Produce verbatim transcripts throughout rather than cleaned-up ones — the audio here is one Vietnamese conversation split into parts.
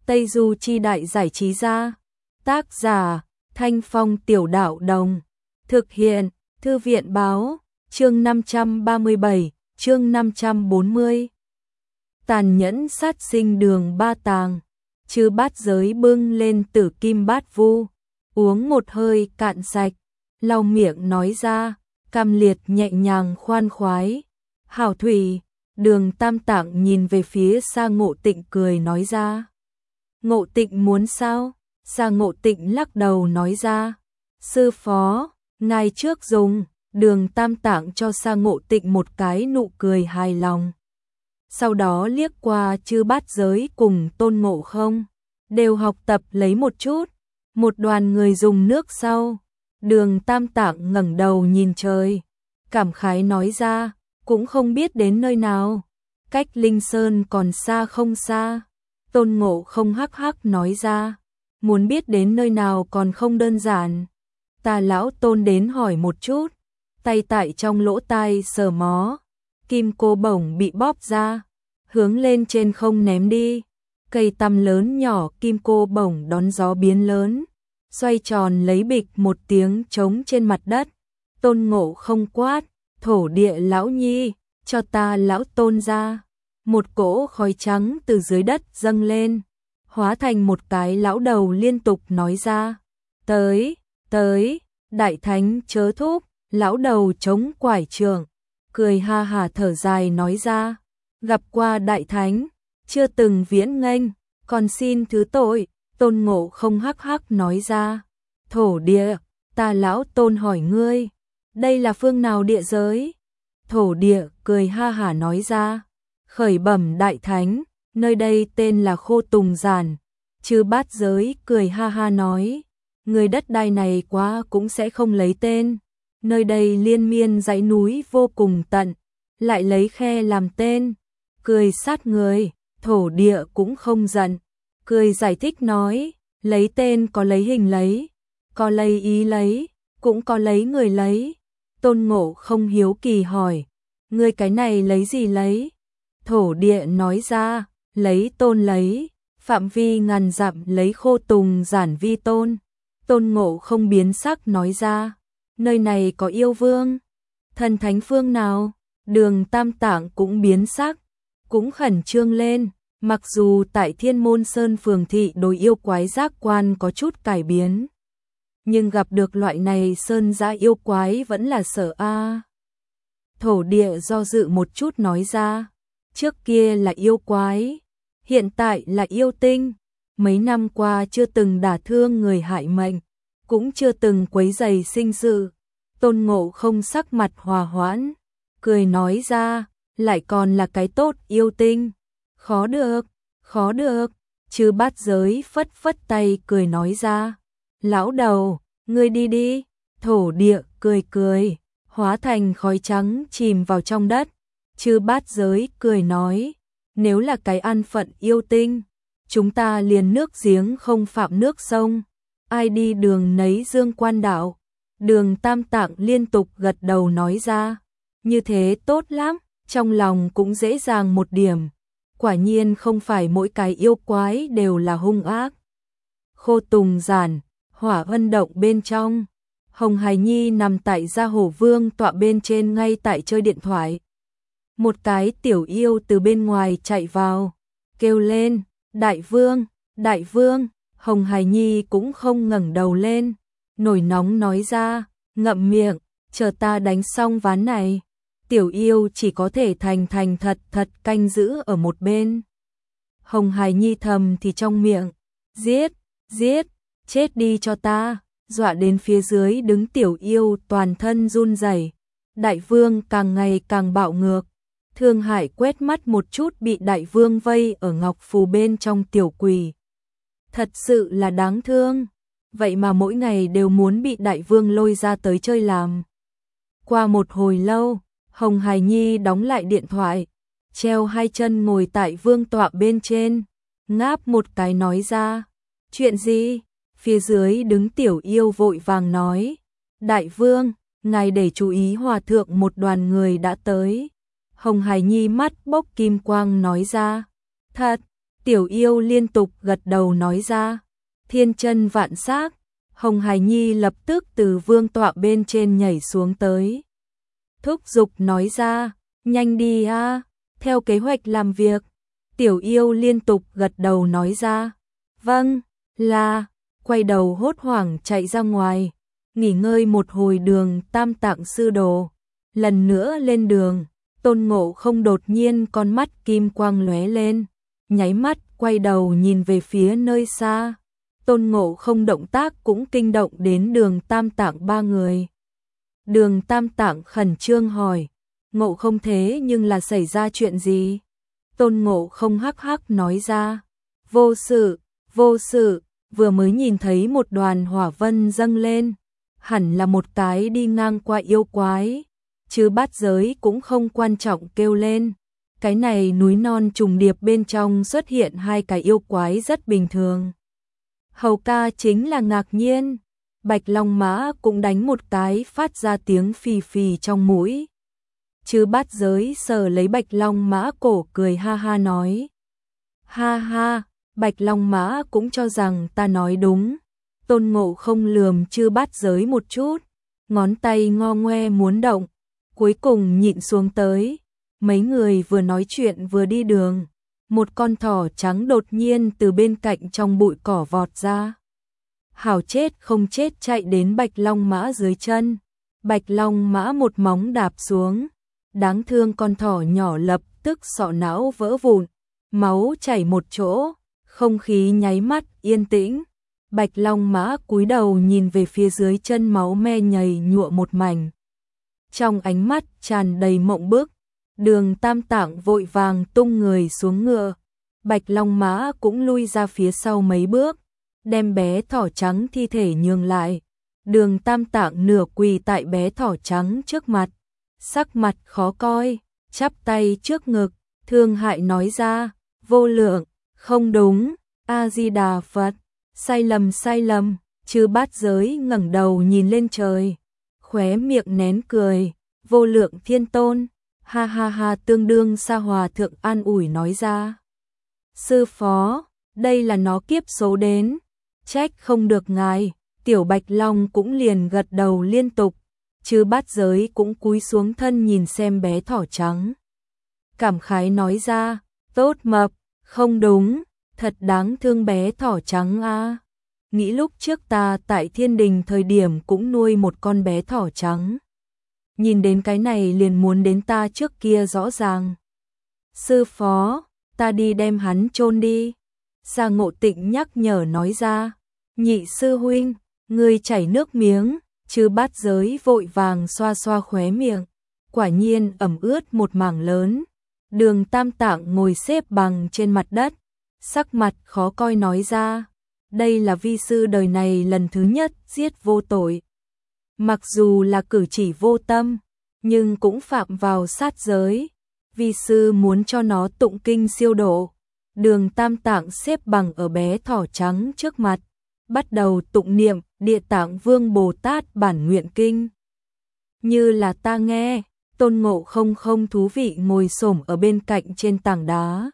Tây Du Chi Đại Giải Trí Gia. Tác giả Thanh Phong Tiểu Đạo Đồng. Thực hiện Thư viện Báo. Chương năm trăm ba mươi bảy, chương năm trăm bốn mươi. Tàn nhẫn sát sinh đường ba tàng. Chư bát giới bưng lên tử kim bát vu, uống một hơi cạn sạch, lau miệng nói ra, cam liệt nhẹ nhàng khoan khoái. Hảo thủy. Đường Tam Tạng nhìn về phía Sa Ngộ Tịnh cười nói ra. Ngộ Tịnh muốn sao? Sa Ngộ Tịnh lắc đầu nói ra. Sư phó, ngài trước dùng. Đường Tam Tạng cho Sa Ngộ Tịnh một cái nụ cười hài lòng. Sau đó liếc qua chư bát giới cùng Tôn Ngộ Không, đều học tập lấy một chút. Một đoàn người dùng nước sau. Đường Tam Tạng ngẩng đầu nhìn trời, cảm khái nói ra, cũng không biết đến nơi nào, cách Linh Sơn còn xa không xa. Tôn Ngộ Không hắc hắc nói ra, muốn biết đến nơi nào còn không đơn giản. Ta lão Tôn đến hỏi một chút. Tay tại trong lỗ tai sờ mó, kim cô bổng bị bóp ra, hướng lên trên không ném đi. Cây tăm lớn nhỏ kim cô bổng đón gió biến lớn, xoay tròn lấy bịch một tiếng trống trên mặt đất. Tôn Ngộ Không quát, thổ địa lão nhi, cho ta lão Tôn ra. Một cỗ khói trắng từ dưới đất dâng lên, hóa thành một cái lão đầu liên tục nói ra, tới, tới, đại thánh chớ thúc. Lão đầu chống quải trường, cười ha hà thở dài nói ra, gặp qua đại thánh, chưa từng viễn nghênh, còn xin thứ tội. Tôn Ngộ Không hắc hắc nói ra, thổ địa, ta lão Tôn hỏi ngươi, đây là phương nào địa giới? Thổ địa cười ha hà nói ra, khởi bẩm đại thánh, nơi đây tên là Khô Tùng Giản. Chư bát giới cười ha ha nói, người đất đai này quá cũng sẽ không lấy tên. Nơi đây liên miên dãy núi vô cùng tận, lại lấy khe làm tên, cười sát người. Thổ địa cũng không giận, cười giải thích nói, lấy tên có lấy hình lấy, có lấy ý lấy, cũng có lấy người lấy. Tôn Ngộ Không hiếu kỳ hỏi, ngươi cái này lấy gì lấy? Thổ địa nói ra, lấy tôn lấy, phạm vi ngàn dặm lấy Khô Tùng Giản vi tôn. Tôn Ngộ Không biến sắc nói ra, nơi này có yêu vương, thần thánh phương nào? Đường Tam Tạng cũng biến sắc, cũng khẩn trương lên. Mặc dù tại Thiên Môn Sơn phường thị đối yêu quái giác quan có chút cải biến, nhưng gặp được loại này sơn dã yêu quái vẫn là sợ a. À. Thổ địa do dự một chút nói ra, trước kia là yêu quái, hiện tại là yêu tinh, mấy năm qua chưa từng đả thương người hại mệnh, cũng chưa từng quấy rầy sinh sự. Tôn Ngộ Không sắc mặt hòa hoãn, cười nói ra, lại còn là cái tốt yêu tinh. Khó được, khó được. Chư bát giới phất phất tay cười nói ra, lão đầu, ngươi đi đi. Thổ địa cười cười, hóa thành khói trắng chìm vào trong đất. Chư bát giới cười nói, nếu là cái an phận yêu tinh, chúng ta liền nước giếng không phạm nước sông, ai đi đường nấy dương quan đạo. Đường Tam Tạng liên tục gật đầu nói ra, như thế tốt lắm, trong lòng cũng dễ dàng một điểm. Quả nhiên không phải mỗi cái yêu quái đều là hung ác. Khô Tùng Giản, Hỏa Ân Động bên trong, Hồng Hải Nhi nằm tại Gia Hổ Vương tọa bên trên ngay tại chơi điện thoại. Một cái tiểu yêu từ bên ngoài chạy vào, kêu lên, đại vương, đại vương. Hồng Hải Nhi cũng không ngẩng đầu lên, nổi nóng nói ra, ngậm miệng, chờ ta đánh xong ván này. Tiểu yêu chỉ có thể thành thành thật thật canh giữ ở một bên. Hồng Hải Nhi thầm thì trong miệng, giết, giết, chết đi cho ta, dọa đến phía dưới đứng tiểu yêu toàn thân run rẩy. Đại vương càng ngày càng bạo ngược. Thương Hải quét mắt một chút bị đại vương vây ở ngọc phù bên trong tiểu quỷ. Thật sự là đáng thương, vậy mà mỗi ngày đều muốn bị đại vương lôi ra tới chơi làm. Qua một hồi lâu, Hồng Hải Nhi đóng lại điện thoại, treo hai chân ngồi tại vương tọa bên trên, ngáp một cái nói ra, chuyện gì? Phía dưới đứng tiểu yêu vội vàng nói, đại vương, ngài để chú ý hòa thượng một đoàn người đã tới. Hồng Hải Nhi mắt bốc kim quang nói ra, thật, Tiểu yêu liên tục gật đầu nói ra. Thiên chân vạn sắc, Hồng Hải Nhi lập tức từ vương tọa bên trên nhảy xuống tới. Thúc giục nói ra, nhanh đi a, theo kế hoạch làm việc. Tiểu yêu liên tục gật đầu nói ra, vâng, là, quay đầu hốt hoảng chạy ra ngoài, nghỉ ngơi một hồi đường Tam Tạng Sư Đồ. Lần nữa lên đường, Tôn Ngộ Không đột nhiên con mắt kim quang lóe lên, nháy mắt quay đầu nhìn về phía nơi xa. Tôn Ngộ Không động tác cũng kinh động đến đường Tam Tạng ba người. Đường Tam Tạng khẩn trương hỏi, Ngộ Không thế nhưng là xảy ra chuyện gì? Tôn Ngộ Không hắc hắc nói ra, vô sự, vô sự, vừa mới nhìn thấy một đoàn hỏa vân dâng lên, hẳn là một cái đi ngang qua yêu quái, chứ bát giới cũng không quan trọng kêu lên. Cái này núi non trùng điệp bên trong xuất hiện hai cái yêu quái rất bình thường. Hầu ca chính là ngạc nhiên, Bạch Long Mã cũng đánh một cái phát ra tiếng phì phì trong mũi. Chứ bát giới sờ lấy Bạch Long Mã cổ cười ha ha nói. Ha ha, Bạch Long Mã cũng cho rằng ta nói đúng. Tôn Ngộ Không lườm chư bát giới một chút, ngón tay ngo ngoe muốn động, cuối cùng nhịn xuống tới. Mấy người vừa nói chuyện vừa đi đường, một con thỏ trắng đột nhiên từ bên cạnh trong bụi cỏ vọt ra. Hảo chết không chết chạy đến Bạch Long Mã dưới chân. Bạch Long Mã một móng đạp xuống. Đáng thương con thỏ nhỏ lập tức sọ não vỡ vụn, máu chảy một chỗ, không khí nháy mắt yên tĩnh. Bạch Long Mã cúi đầu nhìn về phía dưới chân máu me nhầy nhụa một mảnh. Trong ánh mắt tràn đầy mộng bức, đường Tam Tạng vội vàng tung người xuống ngựa. Bạch Long Mã cũng lui ra phía sau mấy bước, đem bé thỏ trắng thi thể nhường lại. Đường Tam Tạng nửa quỳ tại bé thỏ trắng trước mặt, sắc mặt khó coi, chắp tay trước ngực, thương hại nói ra, vô lượng, không đúng, A-di-đà Phật, sai lầm sai lầm. Chư bát giới ngẩng đầu nhìn lên trời, khóe miệng nén cười, vô lượng thiên tôn, ha ha ha. Tương đương Sa Hòa Thượng an ủi nói ra, sư phó, đây là nó kiếp số đến, trách không được ngài. Tiểu Bạch Long cũng liền gật đầu liên tục, chứ bát giới cũng cúi xuống thân nhìn xem bé thỏ trắng. Cảm khái nói ra, tốt mập, không đúng, thật đáng thương bé thỏ trắng a. Nghĩ lúc trước ta tại Thiên Đình thời điểm cũng nuôi một con bé thỏ trắng. Nhìn đến cái này liền muốn đến ta trước kia rõ ràng. Sư phó, ta đi đem hắn chôn đi. Gia Ngộ Tịnh nhắc nhở nói ra, nhị sư huynh, ngươi chảy nước miếng. Chứ bát giới vội vàng xoa xoa khóe miệng, quả nhiên ẩm ướt một mảng lớn. Đường Tam Tạng ngồi xếp bằng trên mặt đất, sắc mặt khó coi nói ra, đây là vi sư đời này lần thứ nhất giết vô tội. Mặc dù là cử chỉ vô tâm, nhưng cũng phạm vào sát giới. Vi sư muốn cho nó tụng kinh siêu độ. Đường Tam Tạng xếp bằng ở bé thỏ trắng trước mặt, bắt đầu tụng niệm Địa Tạng Vương Bồ Tát Bản Nguyện Kinh. Như là ta nghe, Tôn Ngộ Không không thú vị ngồi xổm ở bên cạnh trên tảng đá,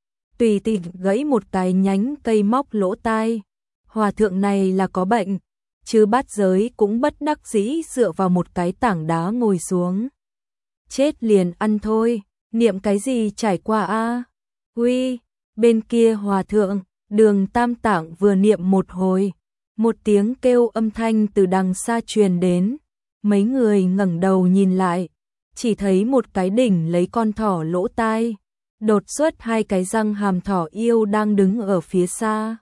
tùy tiện gãy một cái nhánh cây móc lỗ tai. Hòa thượng này là có bệnh, chứ bát giới cũng bất đắc dĩ dựa vào một cái tảng đá ngồi xuống. Chết liền ăn thôi, niệm cái gì trải qua a? Huy, bên kia hòa thượng, đường Tam Tạng vừa niệm một hồi, một tiếng kêu âm thanh từ đằng xa truyền đến. Mấy người ngẩng đầu nhìn lại, chỉ thấy một cái đỉnh lấy con thỏ lỗ tai, đột xuất hai cái răng hàm thỏ yêu đang đứng ở phía xa.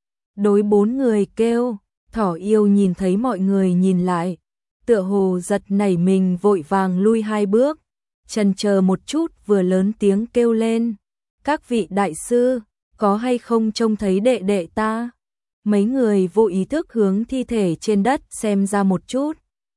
Đối bốn người kêu, thỏ yêu nhìn thấy mọi người nhìn lại, tựa hồ giật nảy mình vội vàng lui hai bước, chần chờ một chút vừa lớn tiếng kêu lên, các vị đại sư, có hay không trông thấy đệ đệ ta? Mấy người vô ý thức hướng thi thể trên đất xem ra một chút.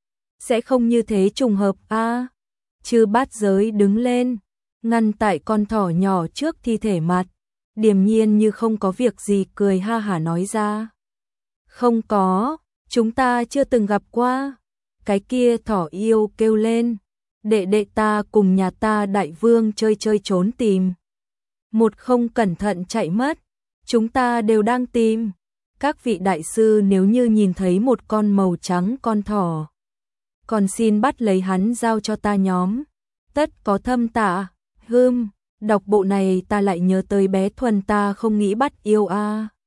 Sẽ không như thế trùng hợp a? À? Chư bát giới đứng lên, ngăn tại con thỏ nhỏ trước thi thể mặt, điềm nhiên như không có việc gì cười ha hả nói ra. Không có, chúng ta chưa từng gặp qua. Cái kia thỏ yêu kêu lên, đệ đệ ta cùng nhà ta đại vương chơi chơi trốn tìm. Một không cẩn thận chạy mất, chúng ta đều đang tìm. Các vị đại sư nếu như nhìn thấy một con màu trắng con thỏ, còn xin bắt lấy hắn giao cho ta nhóm. Tất có thâm tạ, hưm, đọc bộ này ta lại nhớ tới bé Thuần ta không nghĩ bắt yêu a.